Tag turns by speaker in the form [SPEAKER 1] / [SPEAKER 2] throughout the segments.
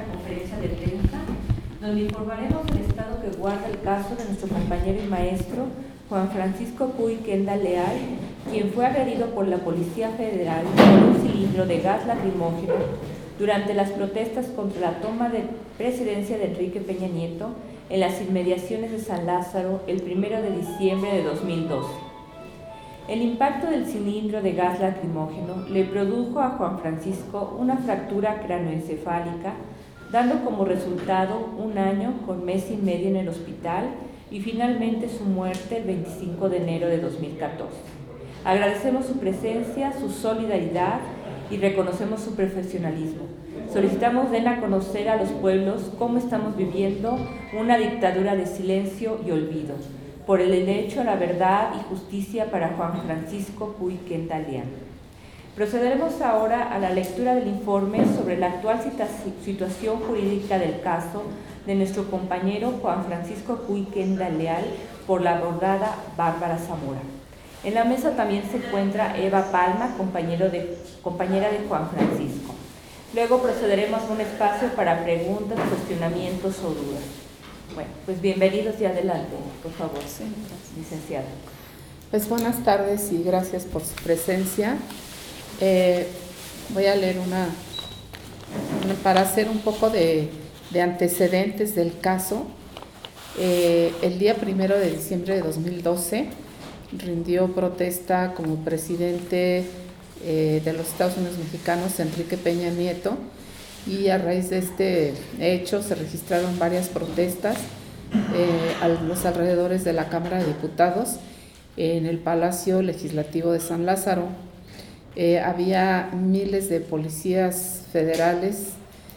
[SPEAKER 1] conferencia de prensa donde informaremos del estado que guarda el caso de nuestro compañero y maestro Juan Francisco Puy Kendall Leal, quien fue agredido por la Policía Federal con un cilindro de gas lacrimógeno durante las protestas contra la toma de presidencia de Enrique Peña Nieto en las inmediaciones de San Lázaro el 1 de diciembre de 2012. El impacto del cilindro de gas lacrimógeno le produjo a Juan Francisco una fractura cráneoencefálica, dando como resultado 1 año con mes y medio en el hospital y finalmente su muerte el 25 de enero de 2014. Agradecemos su presencia, su solidaridad y reconocemos su profesionalismo. Solicitamos den a conocer a los pueblos cómo estamos viviendo una dictadura de silencio y olvido, por el derecho a la verdad y justicia para Juan Francisco Puy Kendall Leal. Procederemos ahora a la lectura del informe sobre la actual situación jurídica del caso de nuestro compañero Juan Francisco Puy Kendall Leal por la abogada Bárbara Zamora. En la mesa también se encuentra Eva Palma, compañera de Juan Francisco. Luego procederemos a un espacio para preguntas, cuestionamientos o dudas. Bueno, pues bienvenidos y adelante, por favor,
[SPEAKER 2] sí,
[SPEAKER 1] licenciada.
[SPEAKER 2] Pues buenas tardes y gracias por su presencia. Voy a leer para hacer un poco de antecedentes del caso. El día 1 de diciembre de 2012 rindió protesta como presidente de los Estados Unidos mexicanos Enrique Peña Nieto, y a raíz de este hecho se registraron varias protestas a los alrededores de la Cámara de Diputados en el Palacio Legislativo de San Lázaro. Había miles de policías federales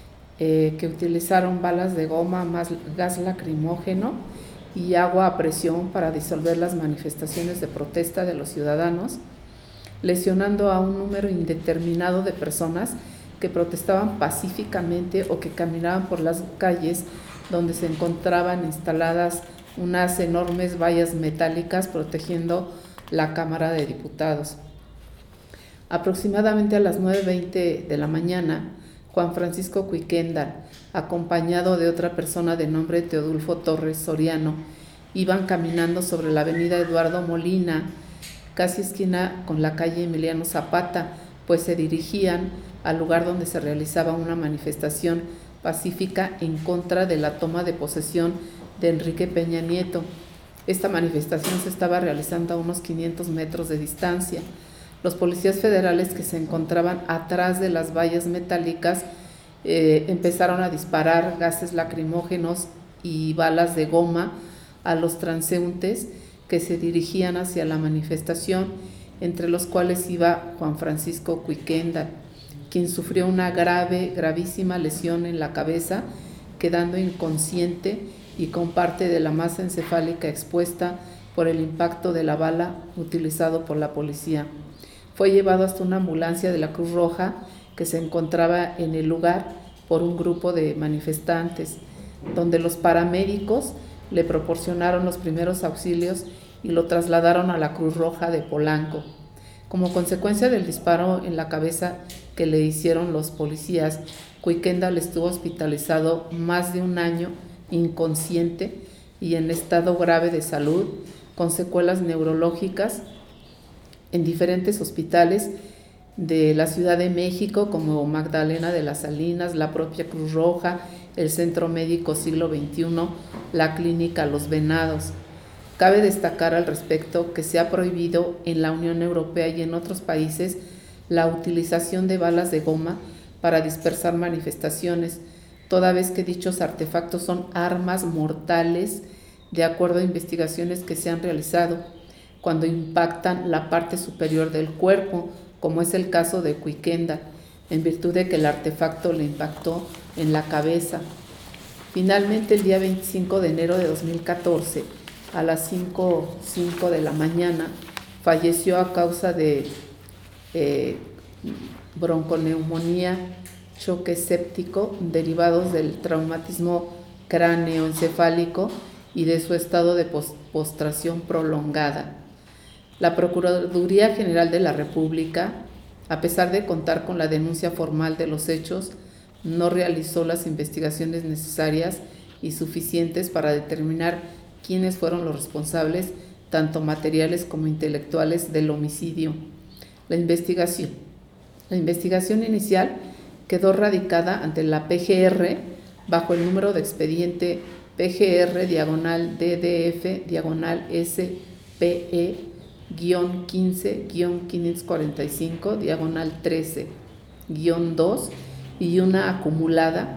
[SPEAKER 2] que utilizaron balas de goma, más gas lacrimógeno y agua a presión para disolver las manifestaciones de protesta de los ciudadanos, lesionando a un número indeterminado de personas que protestaban pacíficamente o que caminaban por las calles donde se encontraban instaladas unas enormes vallas metálicas protegiendo la Cámara de Diputados. Aproximadamente a las 9:20 de la mañana, Juan Francisco Puy Kendall, acompañado de otra persona de nombre Teodulfo Torres Soriano, iban caminando sobre la avenida Eduardo Molina, casi esquina con la calle Emiliano Zapata, pues se dirigían al lugar donde se realizaba una manifestación pacífica en contra de la toma de posesión de Enrique Peña Nieto. Esta manifestación se estaba realizando a unos 500 metros de distancia. Los policías federales que se encontraban atrás de las vallas metálicas empezaron a disparar gases lacrimógenos y balas de goma a los transeúntes que se dirigían hacia la manifestación, entre los cuales iba Juan Francisco Puy Kendall, quien sufrió una gravísima lesión en la cabeza, quedando inconsciente y con parte de la masa encefálica expuesta por el impacto de la bala utilizado por la policía. Fue llevado hasta una ambulancia de la Cruz Roja que se encontraba en el lugar por un grupo de manifestantes, donde los paramédicos le proporcionaron los primeros auxilios y lo trasladaron a la Cruz Roja de Polanco. Como consecuencia del disparo en la cabeza que le hicieron los policías, Puy Kendall estuvo hospitalizado más de 1 año inconsciente y en estado grave de salud, con secuelas neurológicas en diferentes hospitales de la Ciudad de México, como Magdalena de las Salinas, la propia Cruz Roja, el Centro Médico Siglo XXI, la Clínica Los Venados. Cabe destacar al respecto que se ha prohibido en la Unión Europea y en otros países la utilización de balas de goma para dispersar manifestaciones, toda vez que dichos artefactos son armas mortales, de acuerdo a investigaciones que se han realizado, cuando impactan la parte superior del cuerpo, como es el caso de Puy Kendall, en virtud de que el artefacto le impactó en la cabeza. Finalmente, el día 25 de enero de 2014, a las 5:05 de la mañana, falleció a causa de bronconeumonía, choque séptico, derivados del traumatismo cráneoencefálico y de su estado de postración prolongada. La Procuraduría General de la República, a pesar de contar con la denuncia formal de los hechos, no realizó las investigaciones necesarias y suficientes para determinar quiénes fueron los responsables, tanto materiales como intelectuales, del homicidio. La investigación inicial quedó radicada ante la PGR bajo el número de expediente PGR-DDF-SPE-15-545-13-2 y una acumulada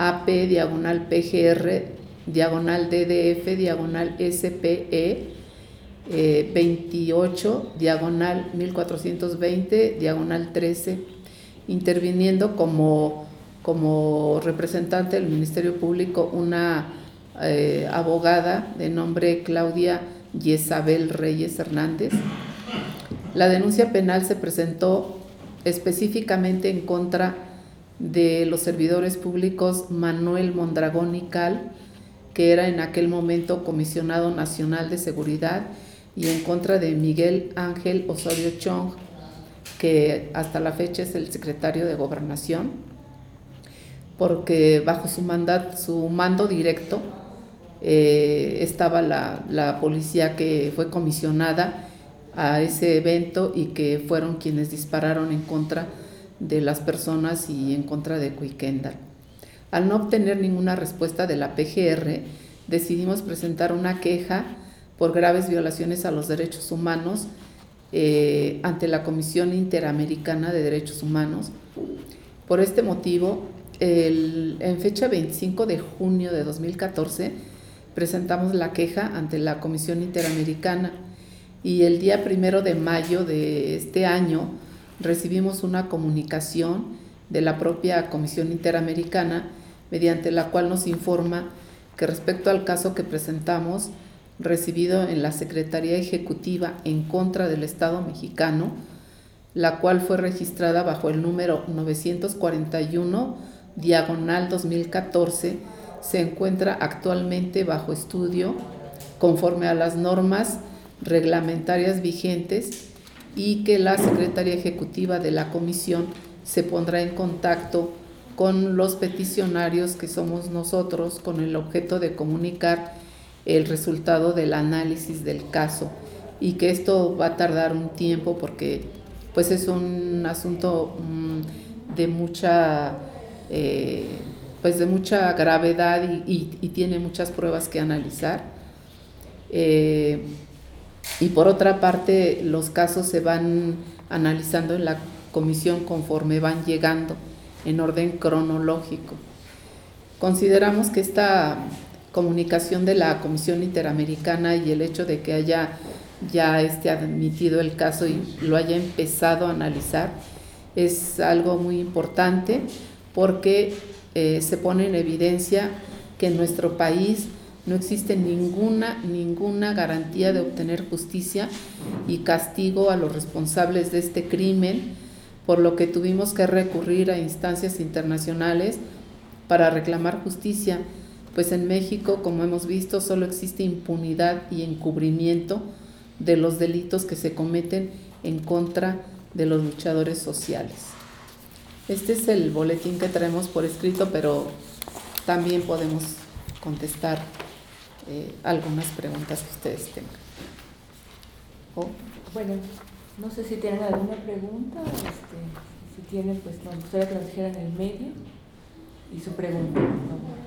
[SPEAKER 2] AP-PGR-DDF-SPE 28-1420-13, interviniendo como representante del Ministerio Público una abogada de nombre Claudia Yesabel Reyes Hernández. La denuncia penal se presentó específicamente en contra de los servidores públicos Manuel Mondragón y Cal, que era en aquel momento comisionado nacional de seguridad, y en contra de Miguel Ángel Osorio Chong, que hasta la fecha es el secretario de Gobernación, porque bajo su mando directo estaba la policía que fue comisionada a ese evento y que fueron quienes dispararon en contra de las personas y en contra de Cuiquéndal. Al no obtener ninguna respuesta de la PGR, decidimos presentar una queja por graves violaciones a los derechos humanos ante la Comisión Interamericana de Derechos Humanos. Por este motivo, en fecha 25 de junio de 2014, presentamos la queja ante la Comisión Interamericana, y el día 1 de mayo de este año recibimos una comunicación de la propia Comisión Interamericana, mediante la cual nos informa que respecto al caso que presentamos, recibido en la Secretaría Ejecutiva en contra del Estado mexicano, la cual fue registrada bajo el número 941/2014, se encuentra actualmente bajo estudio conforme a las normas reglamentarias vigentes, y que la Secretaría Ejecutiva de la Comisión se pondrá en contacto con los peticionarios, que somos nosotros, con el objeto de comunicar el resultado del análisis del caso, y que esto va a tardar un tiempo porque pues es un asunto de mucha gravedad y tiene muchas pruebas que analizar. Y por otra parte, los casos se van analizando en la comisión conforme van llegando en orden cronológico. Consideramos que esta comunicación de la Comisión Interamericana y el hecho de que haya ya admitido el caso y lo haya empezado a analizar es algo muy importante, porque se pone en evidencia que en nuestro país no existe ninguna garantía de obtener justicia y castigo a los responsables de este crimen, por lo que tuvimos que recurrir a instancias internacionales para reclamar justicia, pues en México, como hemos visto, solo existe impunidad y encubrimiento de los delitos que se cometen en contra de los luchadores sociales. Este es el boletín que traemos por escrito, pero también podemos contestar algunas preguntas que ustedes tengan.
[SPEAKER 1] Bueno, no sé si tienen alguna pregunta, si tienen, pues nos gustaría que nos dijeran en el medio y su pregunta, por favor.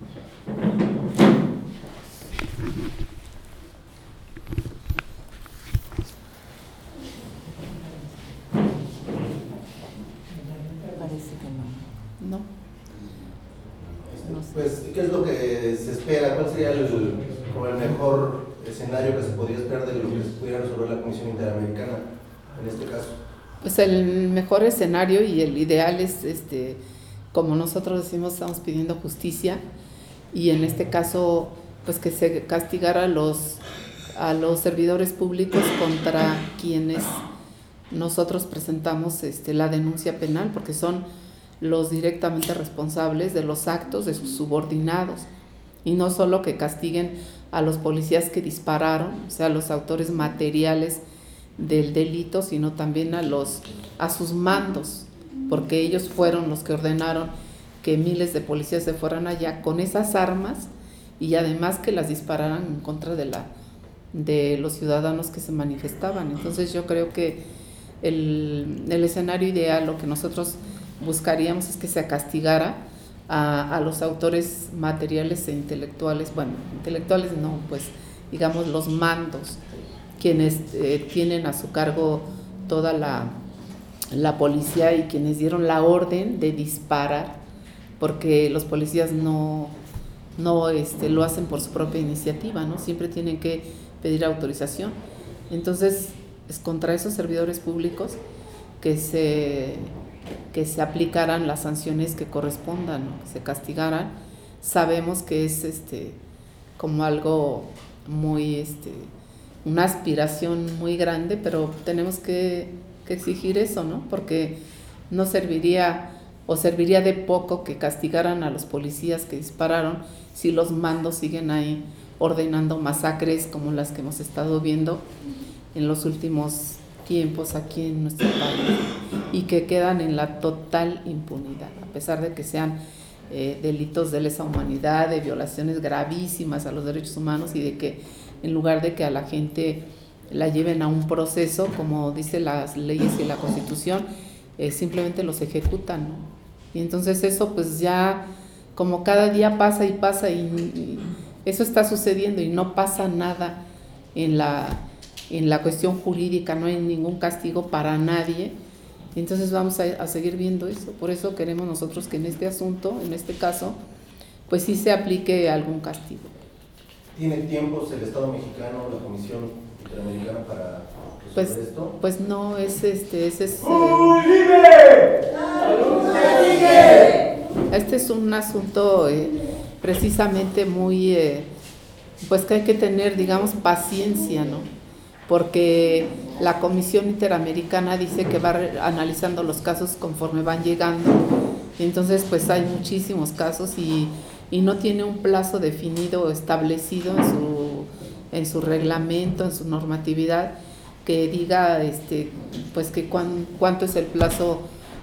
[SPEAKER 1] Parece que no.
[SPEAKER 2] No.
[SPEAKER 1] No sé.
[SPEAKER 3] Pues, ¿qué es lo que se espera? ¿Cuál sería como el mejor escenario que se podría esperar de lo que se pudiera resolver la Comisión Interamericana en este caso?
[SPEAKER 2] Pues el mejor escenario y el ideal es, como nosotros decimos, estamos pidiendo justicia, y en este caso, pues que se castigara a los servidores públicos contra quienes nosotros presentamos la denuncia penal, porque son los directamente responsables de los actos de sus subordinados, y no solo que castiguen a los policías que dispararon, o sea, a los autores materiales del delito, sino también a sus mandos, porque ellos fueron los que ordenaron que miles de policías se fueran allá con esas armas y además que las dispararan en contra de los ciudadanos que se manifestaban. Entonces yo creo que el escenario ideal, lo que nosotros buscaríamos es que se castigara a los autores materiales e intelectuales, bueno, intelectuales no, pues digamos los mandos, quienes tienen a su cargo toda la policía y quienes dieron la orden de disparar, porque los policías no lo hacen por su propia iniciativa, ¿no? Siempre tienen que pedir autorización. Entonces, es contra esos servidores públicos que se aplicaran las sanciones que correspondan, ¿no? Que se castigaran. Sabemos que es como algo muy una aspiración muy grande, pero tenemos que exigir eso, ¿no? Porque no serviría o serviría de poco que castigaran a los policías que dispararon si los mandos siguen ahí ordenando masacres como las que hemos estado viendo en los últimos tiempos aquí en nuestro país y que quedan en la total impunidad, a pesar de que sean delitos de lesa humanidad, de violaciones gravísimas a los derechos humanos y de que en lugar de que a la gente la lleven a un proceso, como dice las leyes y la Constitución, simplemente los ejecutan, ¿no? Y entonces eso pues ya como cada día pasa y pasa y eso está sucediendo y no pasa nada en la cuestión jurídica, no hay ningún castigo para nadie. Entonces vamos a seguir viendo eso. Por eso queremos nosotros que en este asunto, en este caso, pues sí se aplique algún castigo.
[SPEAKER 3] ¿Tiene tiempos el Estado mexicano, la Comisión Interamericana para resolver esto?
[SPEAKER 2] Pues no, este es un asunto precisamente muy, pues que hay que tener, digamos, paciencia, ¿no? Porque la Comisión Interamericana dice que va analizando los casos conforme van llegando, y entonces pues hay muchísimos casos y no tiene un plazo definido, establecido en su reglamento, en su normatividad, que diga pues que cuánto es el plazo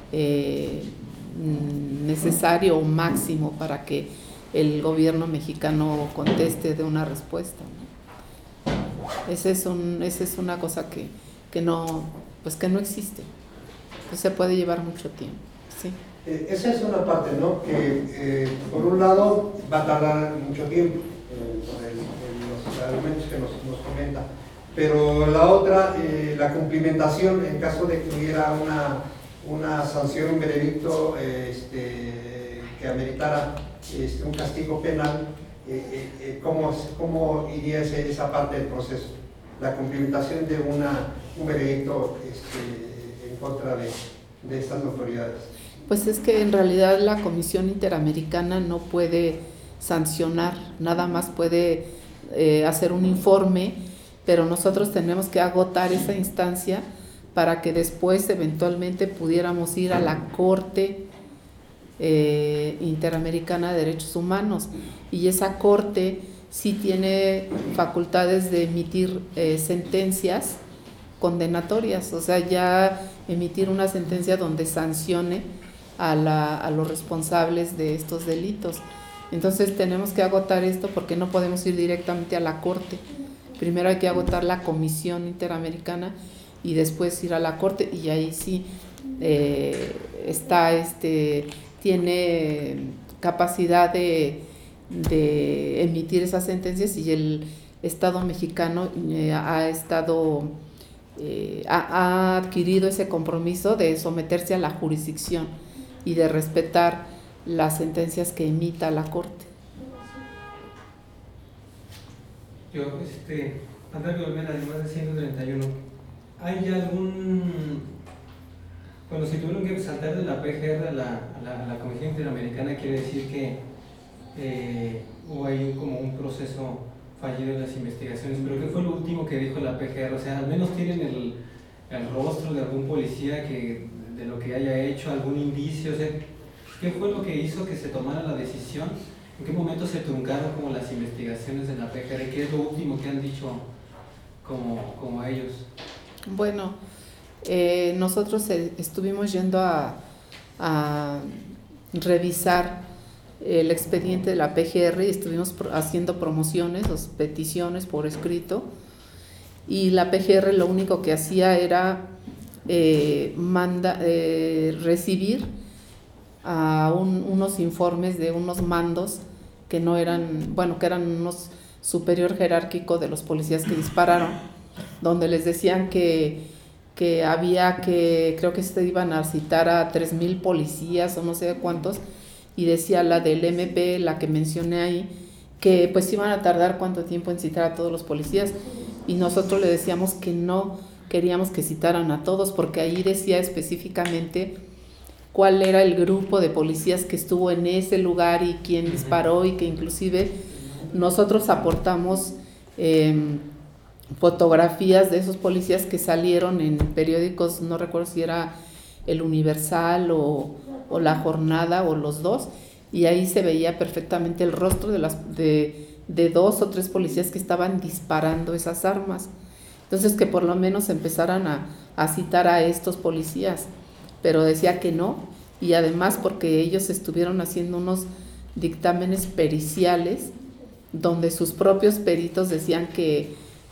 [SPEAKER 2] necesario o máximo para que el gobierno mexicano conteste de una respuesta, ¿no? Esa es una cosa que no existe, que se puede llevar mucho tiempo, ¿sí?
[SPEAKER 4] Esa es una parte, ¿no? Que por un lado va a tardar mucho tiempo los argumentos que nos comenta, pero la otra, la cumplimentación en caso de que hubiera una sanción, un veredicto que ameritara un castigo penal, ¿cómo iría esa parte del proceso? La cumplimentación de un veredicto en contra de estas autoridades.
[SPEAKER 2] Pues es que en realidad la Comisión Interamericana no puede sancionar, nada más puede hacer un informe, pero nosotros tenemos que agotar esa instancia para que después eventualmente pudiéramos ir a la Corte Interamericana de Derechos Humanos, y esa Corte sí tiene facultades de emitir sentencias condenatorias, o sea, ya emitir una sentencia donde sancione a los responsables de estos delitos. Entonces tenemos que agotar esto porque no podemos ir directamente a la Corte. Primero hay que agotar la Comisión Interamericana y después ir a la Corte, y ahí sí tiene capacidad de emitir esas sentencias, y el Estado mexicano ha adquirido ese compromiso de someterse a la jurisdicción y de respetar las sentencias que emita la Corte.
[SPEAKER 5] Yo, Antonio Olmeda, además de 131, ¿hay algún, cuando se tuvieron que saltar de la PGR a la Comisión Interamericana, quiere decir que hubo ahí como un proceso fallido en las investigaciones? Pero ¿qué fue lo último que dijo la PGR? O sea, al menos tienen el rostro de algún policía de lo que haya hecho, algún indicio. O sea, ¿qué fue lo que hizo que se tomara la decisión? ¿En qué momento se truncaron como las investigaciones de la PGR? ¿Qué es lo último que han dicho como ellos?
[SPEAKER 2] Bueno, nosotros estuvimos yendo a revisar el expediente de la PGR y estuvimos haciendo promociones, peticiones por escrito, y la PGR lo único que hacía era recibir a unos informes de unos mandos que no eran, bueno, que eran unos superior jerárquico de los policías que dispararon, donde les decían que había creo que se iban a citar a 3,000 policías o no sé cuántos, y decía la del MP, la que mencioné ahí, que pues iban a tardar cuánto tiempo en citar a todos los policías, y nosotros le decíamos que no queríamos que citaran a todos, porque ahí decía específicamente cuál era el grupo de policías que estuvo en ese lugar y quién disparó, y que inclusive nosotros aportamos fotografías de esos policías que salieron en periódicos, no recuerdo si era El Universal o La Jornada o los dos, y ahí se veía perfectamente el rostro de 2 o 3 policías que estaban disparando esas armas. Entonces que por lo menos empezaran a citar a estos policías, pero decía que no, y además porque ellos estuvieron haciendo unos dictámenes periciales donde sus propios peritos decían que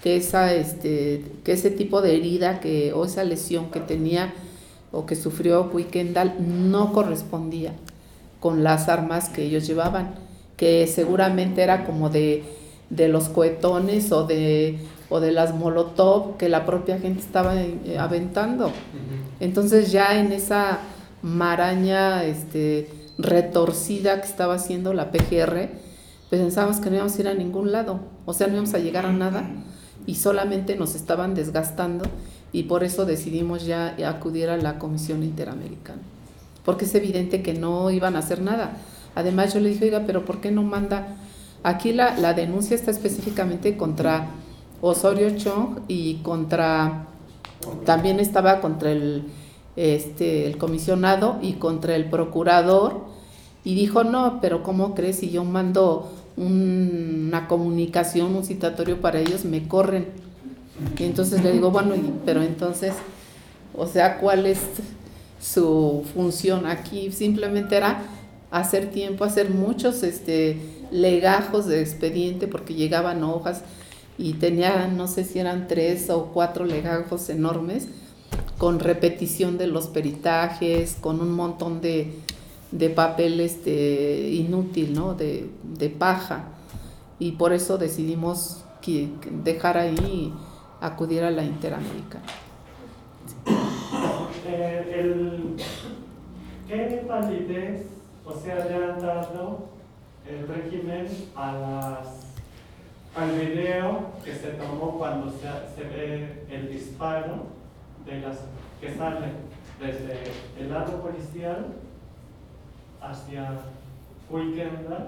[SPEAKER 2] ese tipo de herida o esa lesión que tenía o que sufrió Kuykendall no correspondía con las armas que ellos llevaban, que seguramente era como de los cohetones o de las molotov que la propia gente estaba aventando. Entonces ya en esa maraña retorcida que estaba haciendo la PGR, pues pensábamos que no íbamos a ir a ningún lado, o sea, no íbamos a llegar a nada, y solamente nos estaban desgastando, y por eso decidimos ya acudir a la Comisión Interamericana, porque es evidente que no iban a hacer nada. Además yo le dije, oiga, pero ¿por qué no manda? Aquí la denuncia está específicamente contra Osorio Chong y también estaba contra el comisionado y contra el procurador, y dijo, no, pero ¿cómo crees? Si yo mando una comunicación, un citatorio para ellos, me corren. Y entonces le digo, bueno, pero entonces, o sea, ¿cuál es su función aquí? Simplemente era hacer tiempo, hacer muchos legajos de expediente, porque llegaban hojas y tenía, no sé si eran 3 o 4 legajos enormes, con repetición de los peritajes, con un montón de papel inútil, ¿no? de paja, y por eso decidimos dejar ahí y acudir a la Interamericana.
[SPEAKER 6] ¿Qué validez, o sea, le han dado el régimen al video que se tomó cuando se ve el disparo que sale desde el lado policial hacia Kuykendall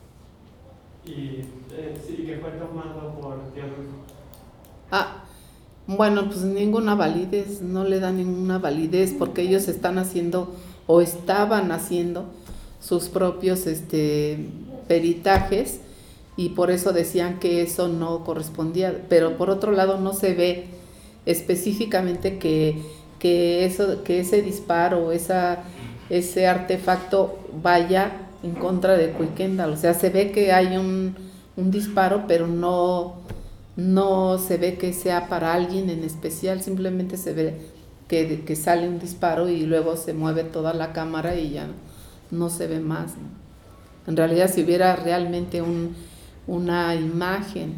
[SPEAKER 6] y que fue tomado por Teodulfo?
[SPEAKER 2] Bueno, pues ninguna validez, no le da ninguna validez, porque ellos están haciendo o estaban haciendo sus propios peritajes, y por eso decían que eso no correspondía, pero por otro lado no se ve específicamente que ese disparo, ese artefacto vaya en contra de Kuykendall. O sea, se ve que hay un disparo, pero no se ve que sea para alguien en especial, simplemente se ve que sale un disparo y luego se mueve toda la cámara y ya no se ve más, ¿no? En realidad, si hubiera realmente una imagen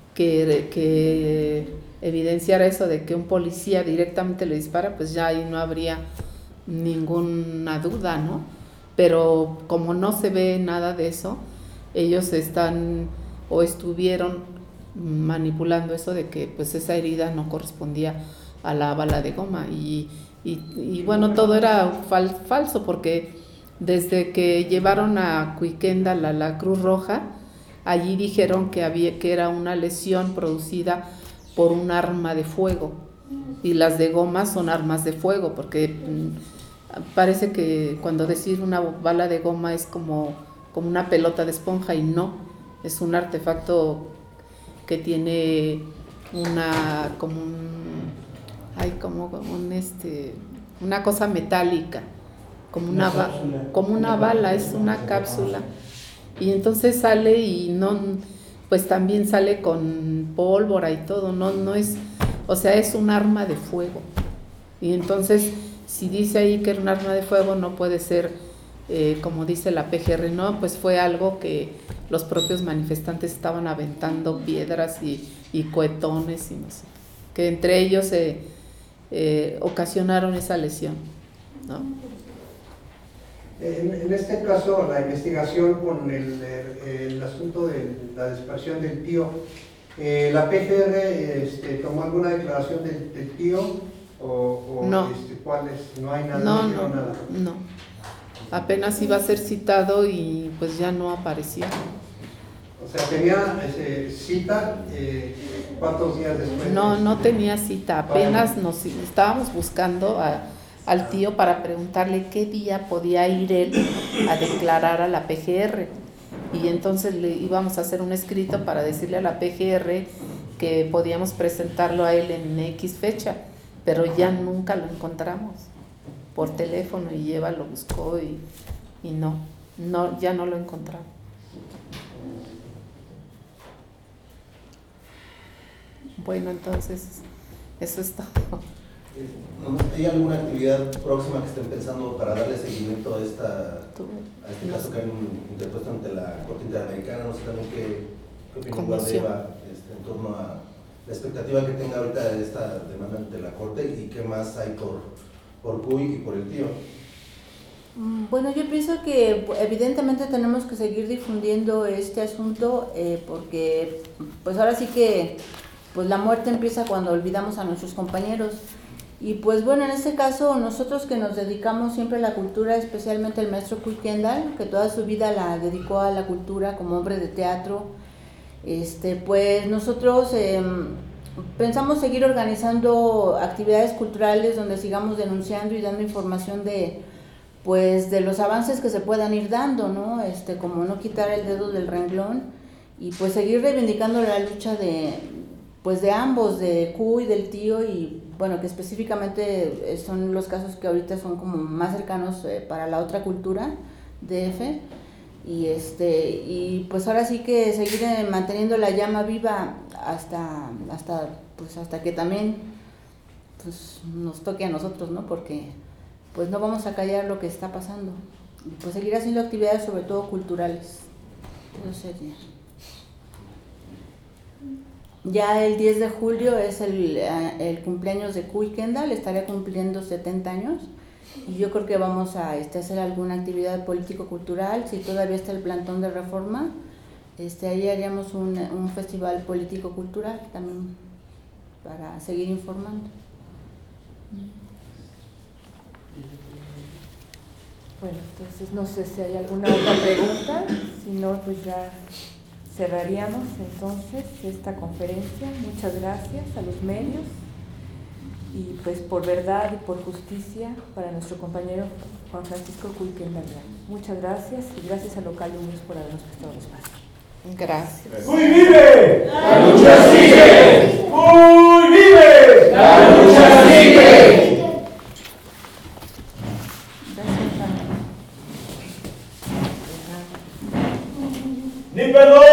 [SPEAKER 2] que evidenciara eso de que un policía directamente le dispara, pues ya ahí no habría ninguna duda, ¿no? Pero como no se ve nada de eso, ellos están o estuvieron manipulando eso de que pues esa herida no correspondía a la bala de goma, y bueno, todo era falso, porque desde que llevaron a Kuykendall a la Cruz Roja, allí dijeron que era una lesión producida por un arma de fuego, y las de goma son armas de fuego, porque parece que cuando decir una bala de goma es como una pelota de esponja, y no, es un artefacto que tiene una cosa metálica como una bala, es una cápsula. Y entonces sale y no, pues también sale con pólvora y todo, no es, o sea, es un arma de fuego. Y entonces, si dice ahí que era un arma de fuego, no puede ser, como dice la PGR, no, pues fue algo que los propios manifestantes estaban aventando piedras y cohetones y no sé, que entre ellos ocasionaron esa lesión, ¿no?
[SPEAKER 4] En este caso, la investigación con el asunto de la desaparición del tío, ¿la PGR tomó alguna declaración del tío? ¿O
[SPEAKER 2] no.
[SPEAKER 4] ¿Cuál es? No hay nada.
[SPEAKER 2] No. Apenas iba a ser citado y pues ya no apareció.
[SPEAKER 4] O sea, tenía cita, ¿cuántos días después?
[SPEAKER 2] No tenía cita, apenas nos estábamos buscando al tío para preguntarle qué día podía ir él a declarar a la PGR. Y entonces le íbamos a hacer un escrito para decirle a la PGR que podíamos presentarlo a él en X fecha, pero ya nunca lo encontramos por teléfono y Eva lo buscó y ya no lo encontramos. Bueno, entonces, eso es todo.
[SPEAKER 3] ¿Hay alguna actividad próxima que estén pensando para darle seguimiento a este caso que han interpuesto ante la Corte Interamericana? No sé también qué opinión guarda Eva en torno a la expectativa que tenga ahorita de esta demanda ante la Corte y qué más hay por Cuy y por el tío.
[SPEAKER 1] Bueno, yo pienso que evidentemente tenemos que seguir difundiendo este asunto porque pues ahora sí que pues la muerte empieza cuando olvidamos a nuestros compañeros. Y pues bueno, en este caso nosotros que nos dedicamos siempre a la cultura, especialmente el maestro Cuy Kendall, que toda su vida la dedicó a la cultura como hombre de teatro, pues nosotros pensamos seguir organizando actividades culturales donde sigamos denunciando y dando información de los avances que se puedan ir dando, ¿no? Como no quitar el dedo del renglón y pues seguir reivindicando la lucha de ambos, de Cuy y del tío, y bueno, que específicamente son los casos que ahorita son como más cercanos para la otra cultura, DF, y pues ahora sí que seguir manteniendo la llama viva hasta que también pues nos toque a nosotros, ¿no? Porque pues no vamos a callar lo que está pasando, y pues seguir haciendo actividades sobre todo culturales. Eso sería. Ya el 10 de julio es el cumpleaños de Cuy Kendall, estaría cumpliendo 70 años y yo creo que vamos a hacer alguna actividad político-cultural, si todavía está el plantón de Reforma, ahí haríamos un festival político-cultural también para seguir informando. Bueno, entonces no sé si hay alguna otra pregunta, si no pues ya cerraríamos entonces esta conferencia. Muchas gracias a los medios y pues por verdad y por justicia para nuestro compañero Juan Francisco Cuy Kendall. Muchas gracias y gracias a Local News por habernos prestado el espacio.
[SPEAKER 2] Gracias.
[SPEAKER 7] ¡Cuy vive! ¡La lucha sigue! ¡Cuy vive! ¡La lucha sigue!
[SPEAKER 1] Gracias, Ana.
[SPEAKER 7] ¡Ni perdón!